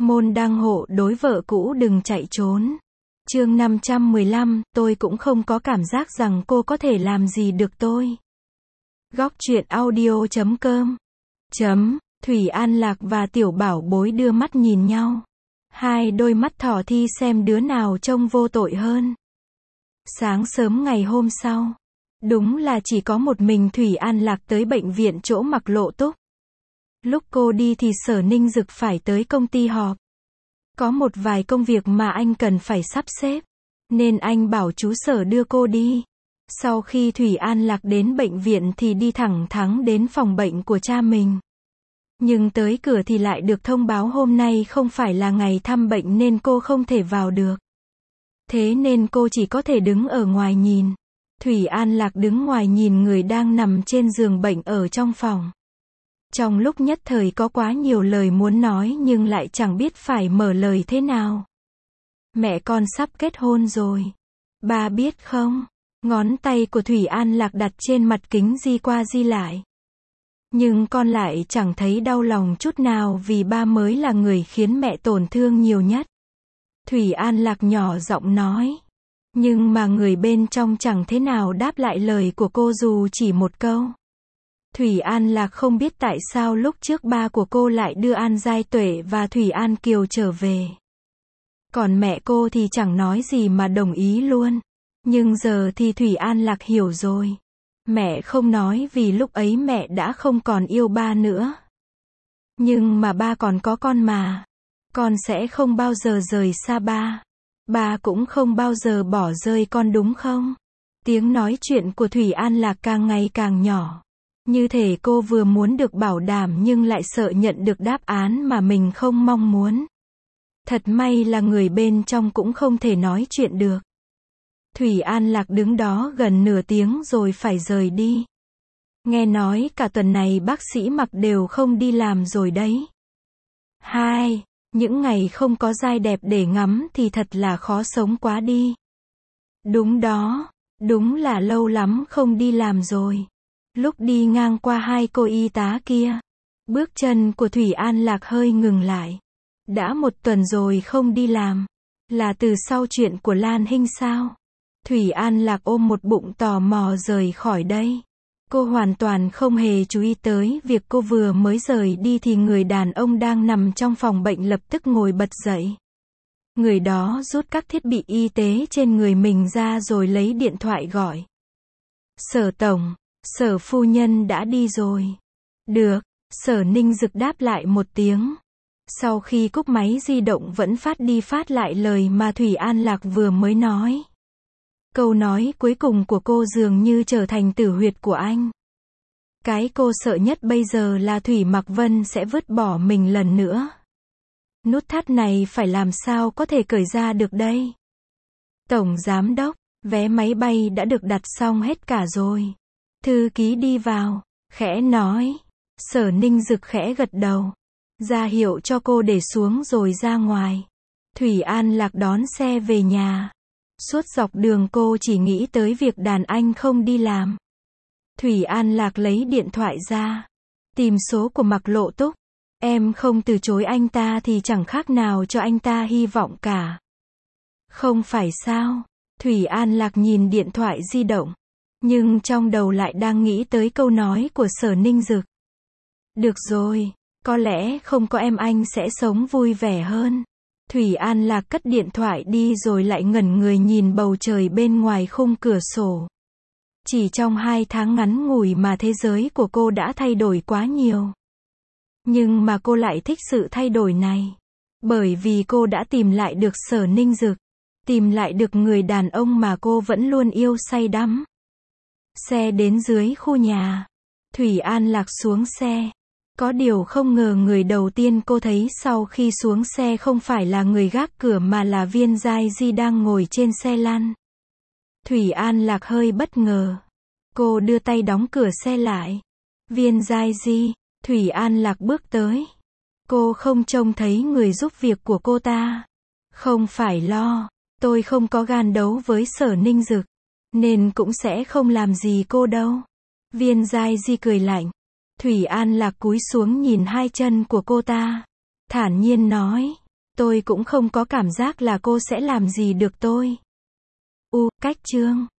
Môn đăng hộ đối vợ cũ đừng chạy trốn. Chương 515, tôi cũng không có cảm giác rằng cô có thể làm gì được tôi. Góc truyện audio.com Thủy An Lạc và Tiểu Bảo Bối đưa mắt nhìn nhau. Hai đôi mắt thỏ thi xem đứa nào trông vô tội hơn. Sáng sớm ngày hôm sau, đúng là chỉ có một mình Thủy An Lạc tới bệnh viện chỗ Mạc Lộ Túc. Lúc cô đi thì Sở Ninh Dực phải tới công ty họp. Có một vài công việc mà anh cần phải sắp xếp, nên anh bảo chú Sở đưa cô đi. Sau khi Thủy An Lạc đến bệnh viện thì đi thẳng thắn đến phòng bệnh của cha mình. Nhưng tới cửa thì lại được thông báo hôm nay không phải là ngày thăm bệnh nên cô không thể vào được. Thế nên cô chỉ có thể đứng ở ngoài nhìn. Thủy An Lạc đứng ngoài nhìn người đang nằm trên giường bệnh ở trong phòng. Trong lúc nhất thời có quá nhiều lời muốn nói nhưng lại chẳng biết phải mở lời thế nào. Mẹ con sắp kết hôn rồi. Ba biết không? Ngón tay của Thủy An Lạc đặt trên mặt kính di qua di lại. Nhưng con lại chẳng thấy đau lòng chút nào vì ba mới là người khiến mẹ tổn thương nhiều nhất. Thủy An Lạc nhỏ giọng nói. Nhưng mà người bên trong chẳng thế nào đáp lại lời của cô dù chỉ một câu. Thủy An Lạc không biết tại sao lúc trước ba của cô lại đưa An Giai Tuệ và Thủy An Kiều trở về. Còn mẹ cô thì chẳng nói gì mà đồng ý luôn. Nhưng giờ thì Thủy An Lạc hiểu rồi. Mẹ không nói vì lúc ấy mẹ đã không còn yêu ba nữa. Nhưng mà ba còn có con mà. Con sẽ không bao giờ rời xa ba. Ba cũng không bao giờ bỏ rơi con đúng không? Tiếng nói chuyện của Thủy An Lạc càng ngày càng nhỏ. Như thể cô vừa muốn được bảo đảm nhưng lại sợ nhận được đáp án mà mình không mong muốn. Thật may là người bên trong cũng không thể nói chuyện được. Thủy An Lạc đứng đó gần nửa tiếng rồi phải rời đi. Nghe nói cả tuần này bác sĩ Mạc đều không đi làm rồi đấy. Những ngày không có giai đẹp để ngắm thì thật là khó sống quá đi. Đúng đó, đúng là lâu lắm không đi làm rồi. Lúc đi ngang qua hai cô y tá kia, bước chân của Thủy An Lạc hơi ngừng lại. Đã một tuần rồi không đi làm. Là từ sau chuyện của Lan Hinh sao? Thủy An Lạc ôm một bụng tò mò rời khỏi đây. Cô hoàn toàn không hề chú ý tới việc cô vừa mới rời đi thì người đàn ông đang nằm trong phòng bệnh lập tức ngồi bật dậy. Người đó rút các thiết bị y tế trên người mình ra rồi lấy điện thoại gọi. Sở tổng, Sở phu nhân đã đi rồi. Được, Sở Ninh Dực đáp lại một tiếng. Sau khi cúp máy di động vẫn phát đi phát lại lời mà Thủy An Lạc vừa mới nói. Câu nói cuối cùng của cô dường như trở thành tử huyệt của anh. Cái cô sợ nhất bây giờ là Thủy Mạc Vân sẽ vứt bỏ mình lần nữa. Nút thắt này phải làm sao có thể cởi ra được đây? Tổng giám đốc, vé máy bay đã được đặt xong hết cả rồi. Thư ký đi vào, khẽ nói. Sở Ninh Dực khẽ gật đầu. Ra hiệu cho cô để xuống rồi ra ngoài. Thủy An Lạc đón xe về nhà. Suốt dọc đường cô chỉ nghĩ tới việc đàn anh không đi làm. Thủy An Lạc lấy điện thoại ra. Tìm số của Mạc Lộ Túc. Em không từ chối anh ta thì chẳng khác nào cho anh ta hy vọng cả. Không phải sao? Thủy An Lạc nhìn điện thoại di động. Nhưng trong đầu lại đang nghĩ tới câu nói của Sở Ninh Dực. Được rồi, có lẽ không có em anh sẽ sống vui vẻ hơn. Thủy An Lạc cất điện thoại đi rồi lại ngẩn người nhìn bầu trời bên ngoài khung cửa sổ. Chỉ trong 2 tháng ngắn ngủi mà thế giới của cô đã thay đổi quá nhiều. Nhưng mà cô lại thích sự thay đổi này. Bởi vì cô đã tìm lại được Sở Ninh Dực. Tìm lại được người đàn ông mà cô vẫn luôn yêu say đắm. Xe đến dưới khu nhà. Thủy An Lạc xuống xe. Có điều không ngờ người đầu tiên cô thấy sau khi xuống xe không phải là người gác cửa mà là Viên Giai Di đang ngồi trên xe lăn. Thủy An Lạc hơi bất ngờ. Cô đưa tay đóng cửa xe lại. Viên Giai Di, Thủy An Lạc bước tới. Cô không trông thấy người giúp việc của cô ta. Không phải lo, tôi không có gan đấu với Sở Ninh Dực, nên cũng sẽ không làm gì cô đâu. Viên Giai Di cười lạnh. Thủy An Lạc cúi xuống nhìn hai chân của cô ta. Thản nhiên nói. Tôi cũng không có cảm giác là cô sẽ làm gì được tôi. Cách chương